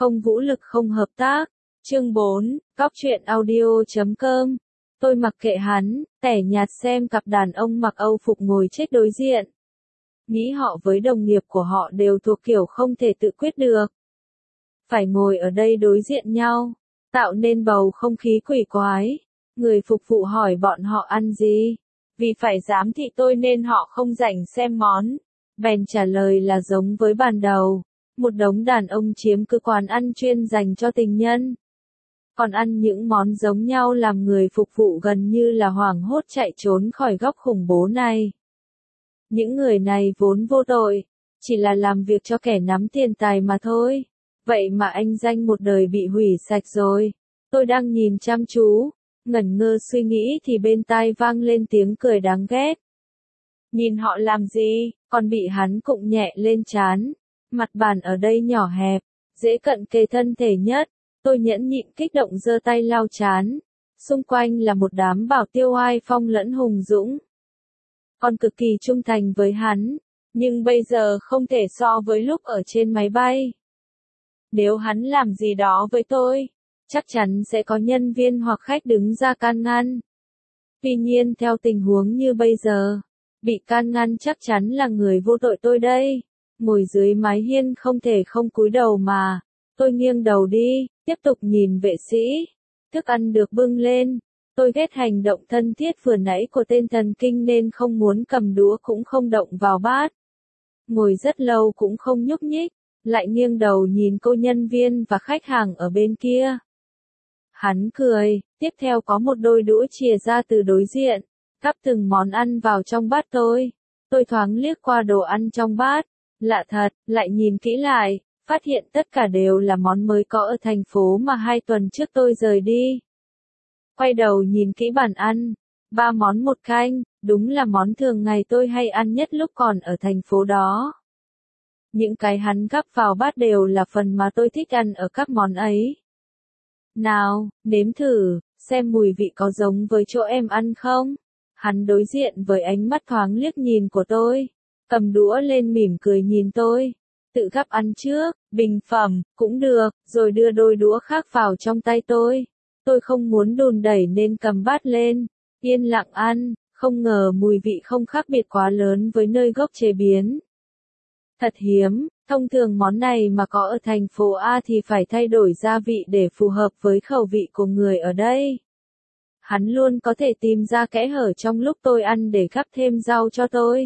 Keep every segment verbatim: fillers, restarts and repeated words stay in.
không vũ lực không hợp tác. Chương bốn, cóc truyện audio chấm com. Tôi mặc kệ hắn, tẻ nhạt xem cặp đàn ông mặc Âu phục ngồi chết đối diện. Nghĩ họ với đồng nghiệp của họ đều thuộc kiểu không thể tự quyết được. Phải ngồi ở đây đối diện nhau, tạo nên bầu không khí quỷ quái. Người phục vụ hỏi bọn họ ăn gì. Vì phải giám thị tôi nên họ không rảnh xem món. Bèn trả lời là giống với ban đầu. Một đống đàn ông chiếm cứ quán ăn chuyên dành cho tình nhân. Còn ăn những món giống nhau làm người phục vụ gần như là hoảng hốt chạy trốn khỏi góc khủng bố này. Những người này vốn vô tội, chỉ là làm việc cho kẻ nắm tiền tài mà thôi. Vậy mà anh danh một đời bị hủy sạch rồi. Tôi đang nhìn chăm chú, ngẩn ngơ suy nghĩ thì bên tai vang lên tiếng cười đáng ghét. Nhìn họ làm gì, còn bị hắn cụng nhẹ lên trán. Mặt bàn ở đây nhỏ hẹp, dễ cận kề thân thể nhất. Tôi nhẫn nhịn kích động giơ tay lau trán. Xung quanh là một đám bảo tiêu oai phong lẫn hùng dũng. Còn cực kỳ trung thành với hắn, nhưng bây giờ không thể so với lúc ở trên máy bay. Nếu hắn làm gì đó với tôi, chắc chắn sẽ có nhân viên hoặc khách đứng ra can ngăn. Tuy nhiên theo tình huống như bây giờ, bị can ngăn chắc chắn là người vô tội tôi đây. Ngồi dưới mái hiên không thể không cúi đầu mà. Tôi nghiêng đầu đi, tiếp tục nhìn vệ sĩ. Thức ăn được bưng lên. Tôi ghét hành động thân thiết vừa nãy của tên thần kinh nên không muốn cầm đũa cũng không động vào bát. Ngồi rất lâu cũng không nhúc nhích, lại nghiêng đầu nhìn cô nhân viên và khách hàng ở bên kia. Hắn cười, tiếp theo có một đôi đũa chìa ra từ đối diện, gắp từng món ăn vào trong bát tôi. Tôi thoáng liếc qua đồ ăn trong bát, lạ thật, lại nhìn kỹ lại, phát hiện tất cả đều là món mới có ở thành phố mà hai tuần trước tôi rời đi. Quay đầu nhìn kỹ bàn ăn, ba món một canh, đúng là món thường ngày tôi hay ăn nhất lúc còn ở thành phố đó. Những cái hắn gắp vào bát đều là phần mà tôi thích ăn ở các món ấy. Nào, nếm thử, xem mùi vị có giống với chỗ em ăn không? Hắn đối diện với ánh mắt thoáng liếc nhìn của tôi, cầm đũa lên mỉm cười nhìn tôi. Tự gắp ăn trước, bình phẩm, cũng được, rồi đưa đôi đũa khác vào trong tay tôi. Tôi không muốn đùn đẩy nên cầm bát lên, yên lặng ăn, không ngờ mùi vị không khác biệt quá lớn với nơi gốc chế biến. Thật hiếm, thông thường món này mà có ở thành phố A thì phải thay đổi gia vị để phù hợp với khẩu vị của người ở đây. Hắn luôn có thể tìm ra kẽ hở trong lúc tôi ăn để gắp thêm rau cho tôi.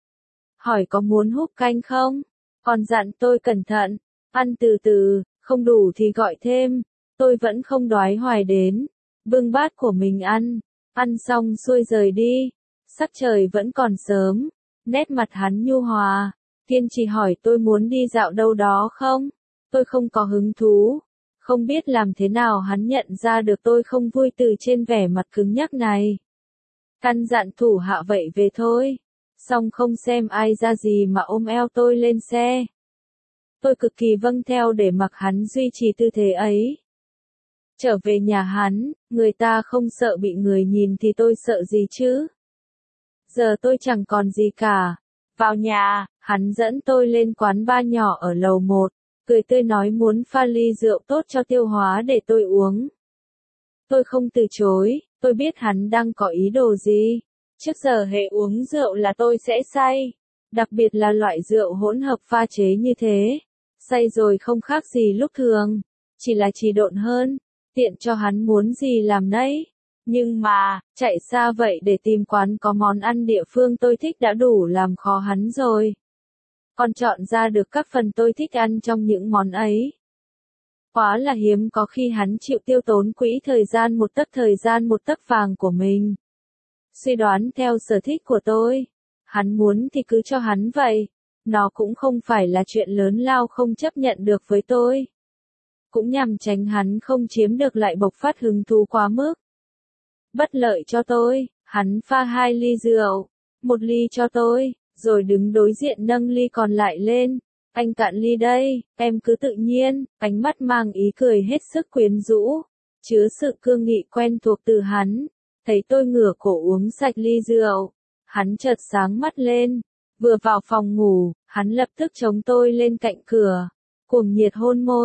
Hỏi có muốn húp canh không? Còn dặn tôi cẩn thận, ăn từ từ, không đủ thì gọi thêm. Tôi vẫn không đoái hoài đến, bưng bát của mình ăn, ăn xong xuôi rời đi. Sắc trời vẫn còn sớm, nét mặt hắn nhu hòa, kiên trì hỏi tôi muốn đi dạo đâu đó không? Tôi không có hứng thú, không biết làm thế nào hắn nhận ra được tôi không vui từ trên vẻ mặt cứng nhắc này. Căn dặn thủ hạ vậy về thôi, xong không xem ai ra gì mà ôm eo tôi lên xe. Tôi cực kỳ vâng theo để mặc hắn duy trì tư thế ấy. Trở về nhà hắn, người ta không sợ bị người nhìn thì tôi sợ gì chứ? Giờ tôi chẳng còn gì cả. Vào nhà, hắn dẫn tôi lên quán bar nhỏ ở lầu một, cười tươi nói muốn pha ly rượu tốt cho tiêu hóa để tôi uống. Tôi không từ chối, tôi biết hắn đang có ý đồ gì. Trước giờ hệ uống rượu là tôi sẽ say, đặc biệt là loại rượu hỗn hợp pha chế như thế. Say rồi không khác gì lúc thường, chỉ là trì độn hơn. Tiện cho hắn muốn gì làm nấy. Nhưng mà, chạy xa vậy để tìm quán có món ăn địa phương tôi thích đã đủ làm khó hắn rồi. Còn chọn ra được các phần tôi thích ăn trong những món ấy. Quá là hiếm có khi hắn chịu tiêu tốn quỹ thời gian một tấc thời gian một tấc vàng của mình. Suy đoán theo sở thích của tôi. Hắn muốn thì cứ cho hắn vậy. Nó cũng không phải là chuyện lớn lao không chấp nhận được với tôi. Cũng nhằm tránh hắn không chiếm được lại bộc phát hứng thú quá mức. Bất lợi cho tôi, hắn pha hai ly rượu, một ly cho tôi, rồi đứng đối diện nâng ly còn lại lên. Anh cạn ly đây, em cứ tự nhiên, ánh mắt mang ý cười hết sức quyến rũ, chứa sự cương nghị quen thuộc từ hắn. Thấy tôi ngửa cổ uống sạch ly rượu, hắn chợt sáng mắt lên. Vừa vào phòng ngủ, hắn lập tức chống tôi lên cạnh cửa, cuồng nhiệt hôn môi.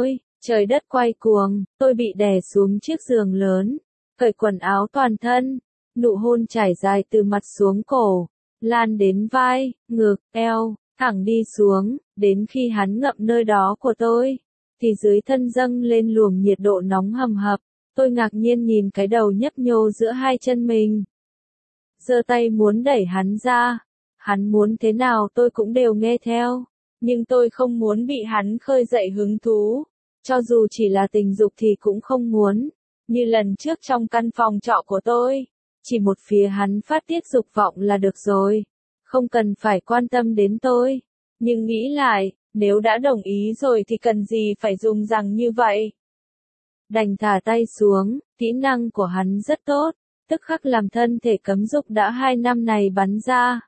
Trời đất quay cuồng, tôi bị đè xuống chiếc giường lớn, cởi quần áo toàn thân, nụ hôn trải dài từ mặt xuống cổ, lan đến vai, ngực, eo, thẳng đi xuống, đến khi hắn ngậm nơi đó của tôi, thì dưới thân dâng lên luồng nhiệt độ nóng hầm hập, tôi ngạc nhiên nhìn cái đầu nhấp nhô giữa hai chân mình. Giơ tay muốn đẩy hắn ra, hắn muốn thế nào tôi cũng đều nghe theo, nhưng tôi không muốn bị hắn khơi dậy hứng thú, cho dù chỉ là tình dục thì cũng không muốn, như lần trước trong căn phòng trọ của tôi, chỉ một phía hắn phát tiết dục vọng là được rồi, không cần phải quan tâm đến tôi, nhưng nghĩ lại, nếu đã đồng ý rồi thì cần gì phải dùng rằng như vậy. Đành thả tay xuống, kỹ năng của hắn rất tốt, tức khắc làm thân thể cấm dục đã hai năm này bắn ra.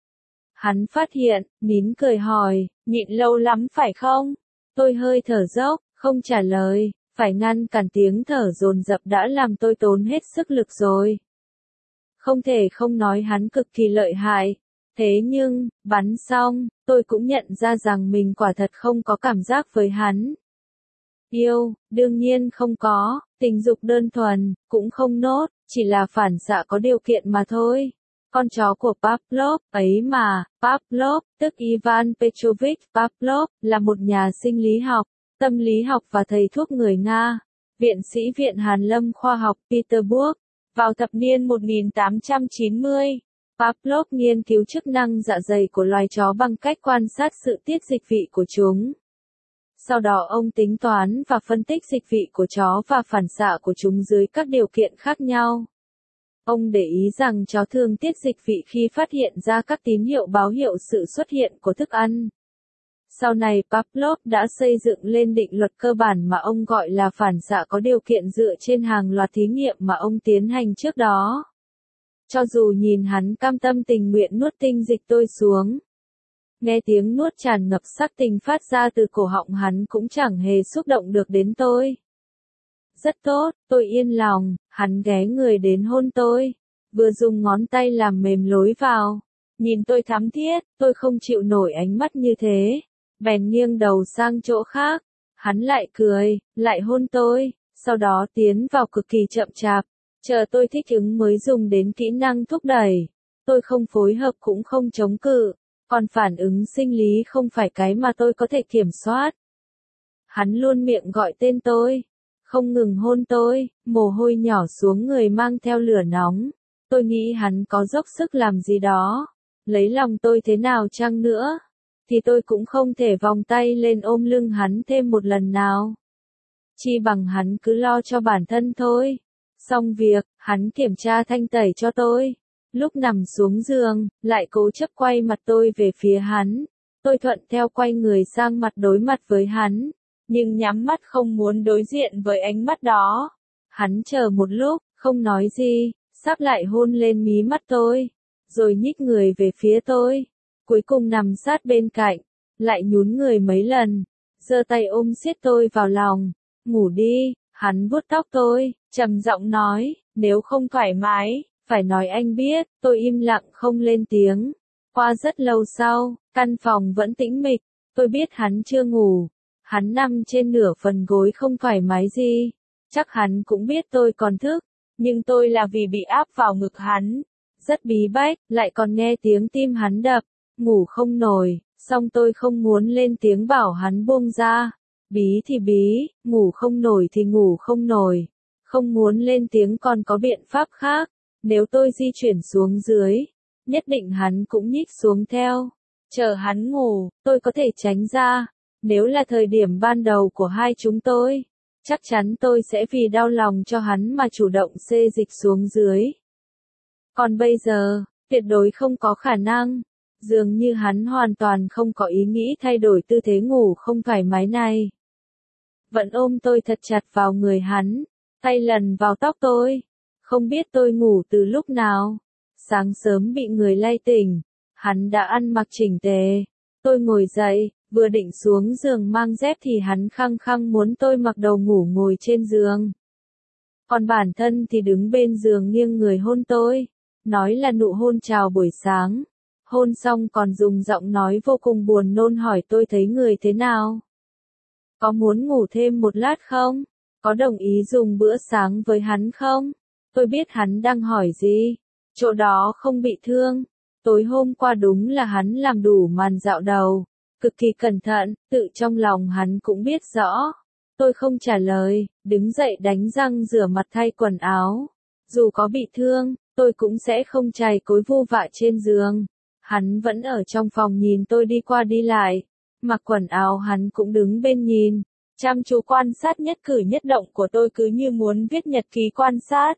Hắn phát hiện, nín cười hỏi, nhịn lâu lắm phải không? Tôi hơi thở dốc, không trả lời, phải ngăn cản tiếng thở dồn dập đã làm tôi tốn hết sức lực rồi. Không thể không nói hắn cực kỳ lợi hại. Thế nhưng, bắn xong, tôi cũng nhận ra rằng mình quả thật không có cảm giác với hắn. Yêu, đương nhiên không có, tình dục đơn thuần, cũng không nốt, chỉ là phản xạ có điều kiện mà thôi. Con chó của Pavlov ấy mà, Pavlov, tức Ivan Petrovich Pavlov, là một nhà sinh lý học, tâm lý học và thầy thuốc người Nga, viện sĩ Viện Hàn Lâm Khoa học Peterburg. Vào thập niên một nghìn tám trăm chín mươi, Pavlov nghiên cứu chức năng dạ dày của loài chó bằng cách quan sát sự tiết dịch vị của chúng. Sau đó ông tính toán và phân tích dịch vị của chó và phản xạ của chúng dưới các điều kiện khác nhau. Ông để ý rằng chó thường tiết dịch vị khi phát hiện ra các tín hiệu báo hiệu sự xuất hiện của thức ăn. Sau này Pavlov đã xây dựng lên định luật cơ bản mà ông gọi là phản xạ có điều kiện dựa trên hàng loạt thí nghiệm mà ông tiến hành trước đó. Cho dù nhìn hắn cam tâm tình nguyện nuốt tinh dịch tôi xuống, nghe tiếng nuốt tràn ngập sắc tình phát ra từ cổ họng hắn cũng chẳng hề xúc động được đến tôi. Rất tốt, tôi yên lòng, hắn ghé người đến hôn tôi, vừa dùng ngón tay làm mềm lối vào. Nhìn tôi thắm thiết, tôi không chịu nổi ánh mắt như thế, bèn nghiêng đầu sang chỗ khác. Hắn lại cười, lại hôn tôi, sau đó tiến vào cực kỳ chậm chạp, chờ tôi thích ứng mới dùng đến kỹ năng thúc đẩy. Tôi không phối hợp cũng không chống cự, còn phản ứng sinh lý không phải cái mà tôi có thể kiểm soát. Hắn luôn miệng gọi tên tôi, không ngừng hôn tôi, mồ hôi nhỏ xuống người mang theo lửa nóng. Tôi nghĩ hắn có dốc sức làm gì đó, lấy lòng tôi thế nào chăng nữa, thì tôi cũng không thể vòng tay lên ôm lưng hắn thêm một lần nào. Chi bằng hắn cứ lo cho bản thân thôi. Xong việc, hắn kiểm tra thanh tẩy cho tôi. Lúc nằm xuống giường, lại cố chấp quay mặt tôi về phía hắn. Tôi thuận theo quay người sang mặt đối mặt với hắn, nhưng nhắm mắt không muốn đối diện với ánh mắt đó. Hắn chờ một lúc, không nói gì, sắp lại hôn lên mí mắt tôi, rồi nhích người về phía tôi. Cuối cùng nằm sát bên cạnh, lại nhún người mấy lần, giơ tay ôm siết tôi vào lòng. Ngủ đi, hắn vuốt tóc tôi, trầm giọng nói, nếu không thoải mái, phải nói anh biết. Tôi im lặng không lên tiếng. Qua rất lâu sau, căn phòng vẫn tĩnh mịch, tôi biết hắn chưa ngủ. Hắn nằm trên nửa phần gối không thoải mái gì, chắc hắn cũng biết tôi còn thức, nhưng tôi là vì bị áp vào ngực hắn, rất bí bách, lại còn nghe tiếng tim hắn đập, ngủ không nổi, song tôi không muốn lên tiếng bảo hắn buông ra. Bí thì bí, ngủ không nổi thì ngủ không nổi, không muốn lên tiếng còn có biện pháp khác. Nếu tôi di chuyển xuống dưới, nhất định hắn cũng nhích xuống theo. Chờ hắn ngủ, tôi có thể tránh ra. Nếu là thời điểm ban đầu của hai chúng tôi, chắc chắn tôi sẽ vì đau lòng cho hắn mà chủ động xê dịch xuống dưới. Còn bây giờ, tuyệt đối không có khả năng. Dường như hắn hoàn toàn không có ý nghĩ thay đổi tư thế ngủ không thoải mái này. Vẫn ôm tôi thật chặt vào người hắn, tay lần vào tóc tôi. Không biết tôi ngủ từ lúc nào. Sáng sớm bị người lay tỉnh, hắn đã ăn mặc chỉnh tề. Tôi ngồi dậy, vừa định xuống giường mang dép thì hắn khăng khăng muốn tôi mặc đầu ngủ ngồi trên giường. Còn bản thân thì đứng bên giường nghiêng người hôn tôi, nói là nụ hôn chào buổi sáng. Hôn xong còn dùng giọng nói vô cùng buồn nôn hỏi tôi thấy người thế nào. Có muốn ngủ thêm một lát không? Có đồng ý dùng bữa sáng với hắn không? Tôi biết hắn đang hỏi gì. Chỗ đó không bị thương. Tối hôm qua đúng là hắn làm đủ màn dạo đầu. Cực kỳ cẩn thận, tự trong lòng hắn cũng biết rõ. Tôi không trả lời, đứng dậy đánh răng rửa mặt thay quần áo. Dù có bị thương, tôi cũng sẽ không chày cối vu vạ trên giường. Hắn vẫn ở trong phòng nhìn tôi đi qua đi lại. Mặc quần áo hắn cũng đứng bên nhìn. Chăm chú quan sát nhất cử nhất động của tôi cứ như muốn viết nhật ký quan sát.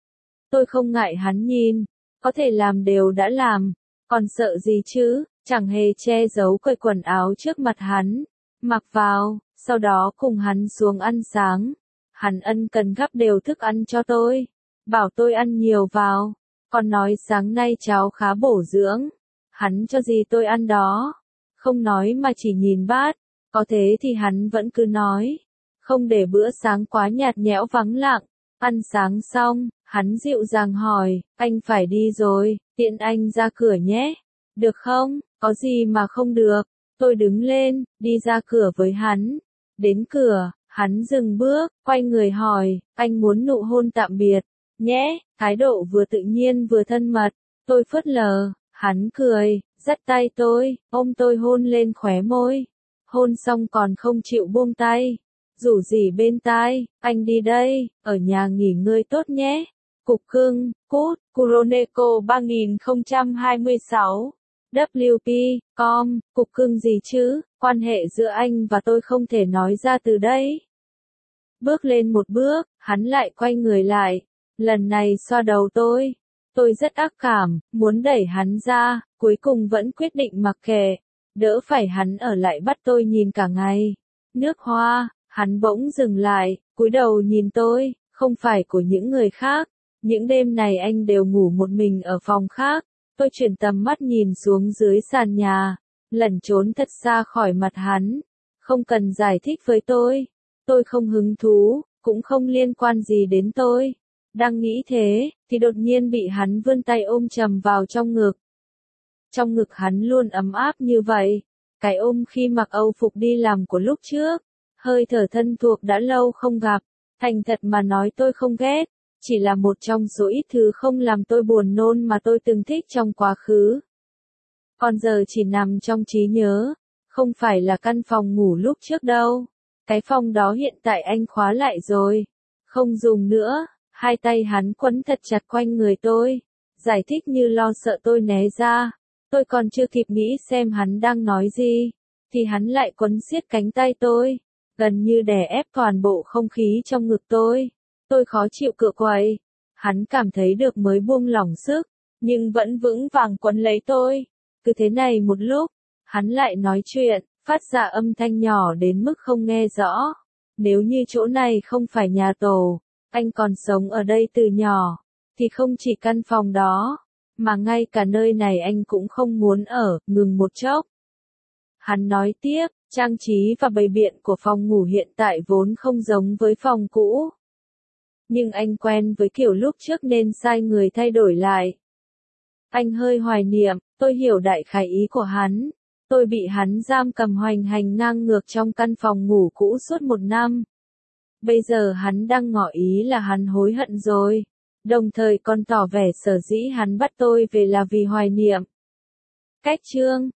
Tôi không ngại hắn nhìn. Có thể làm đều đã làm. Còn sợ gì chứ, chẳng hề che giấu cởi quần áo trước mặt hắn. Mặc vào, sau đó cùng hắn xuống ăn sáng. Hắn ân cần gắp đều thức ăn cho tôi. Bảo tôi ăn nhiều vào. Còn nói sáng nay cháo khá bổ dưỡng. Hắn cho gì tôi ăn đó. Không nói mà chỉ nhìn bát. Có thế thì hắn vẫn cứ nói. Không để bữa sáng quá nhạt nhẽo vắng lặng. Ăn sáng xong, hắn dịu dàng hỏi, anh phải đi rồi, tiện anh ra cửa nhé. Được không? Có gì mà không được. Tôi đứng lên, đi ra cửa với hắn. Đến cửa, hắn dừng bước, quay người hỏi, anh muốn nụ hôn tạm biệt, nhé, thái độ vừa tự nhiên vừa thân mật. Tôi phớt lờ, hắn cười, dắt tay tôi, ôm tôi hôn lên khóe môi. Hôn xong còn không chịu buông tay. Rủ rỉ bên tai, anh đi đây, ở nhà nghỉ ngơi tốt nhé. Cục cưng, cút, Kuroneko ba không hai sáu. W P, com, cục cưng gì chứ, quan hệ giữa anh và tôi không thể nói ra từ đây. Bước lên một bước, hắn lại quay người lại, lần này xoa đầu tôi. Tôi rất ác cảm, muốn đẩy hắn ra, cuối cùng vẫn quyết định mặc kệ, đỡ phải hắn ở lại bắt tôi nhìn cả ngày. Nước hoa, hắn bỗng dừng lại, cúi đầu nhìn tôi, không phải của những người khác. Những đêm này anh đều ngủ một mình ở phòng khác. Tôi chuyển tầm mắt nhìn xuống dưới sàn nhà, lẩn trốn thật xa khỏi mặt hắn. Không cần giải thích với tôi. Tôi không hứng thú, cũng không liên quan gì đến tôi. Đang nghĩ thế, thì đột nhiên bị hắn vươn tay ôm chầm vào trong ngực. Trong ngực hắn luôn ấm áp như vậy. Cái ôm khi mặc âu phục đi làm của lúc trước. Hơi thở thân thuộc đã lâu không gặp. Thành thật mà nói tôi không ghét. Chỉ là một trong số ít thứ không làm tôi buồn nôn mà tôi từng thích trong quá khứ. Còn giờ chỉ nằm trong trí nhớ. Không phải là căn phòng ngủ lúc trước đâu. Cái phòng đó hiện tại anh khóa lại rồi. Không dùng nữa. Hai tay hắn quấn thật chặt quanh người tôi. Giải thích như lo sợ tôi né ra. Tôi còn chưa kịp nghĩ xem hắn đang nói gì. Thì hắn lại quấn siết cánh tay tôi. Gần như đè ép toàn bộ không khí trong ngực tôi. Tôi khó chịu cựa quậy. Hắn cảm thấy được mới buông lỏng sức. Nhưng vẫn vững vàng quấn lấy tôi. Cứ thế này một lúc. Hắn lại nói chuyện. Phát ra âm thanh nhỏ đến mức không nghe rõ. Nếu như chỗ này không phải nhà tổ. Anh còn sống ở đây từ nhỏ. Thì không chỉ căn phòng đó. Mà ngay cả nơi này anh cũng không muốn ở. Ngừng một chốc. Hắn nói tiếp. Trang trí và bày biện của phòng ngủ hiện tại vốn không giống với phòng cũ. Nhưng anh quen với kiểu lúc trước nên sai người thay đổi lại. Anh hơi hoài niệm, tôi hiểu đại khái ý của hắn. Tôi bị hắn giam cầm hoành hành ngang ngược trong căn phòng ngủ cũ suốt một năm. Bây giờ hắn đang ngỏ ý là hắn hối hận rồi. Đồng thời còn tỏ vẻ sở dĩ hắn bắt tôi về là vì hoài niệm. Cách chương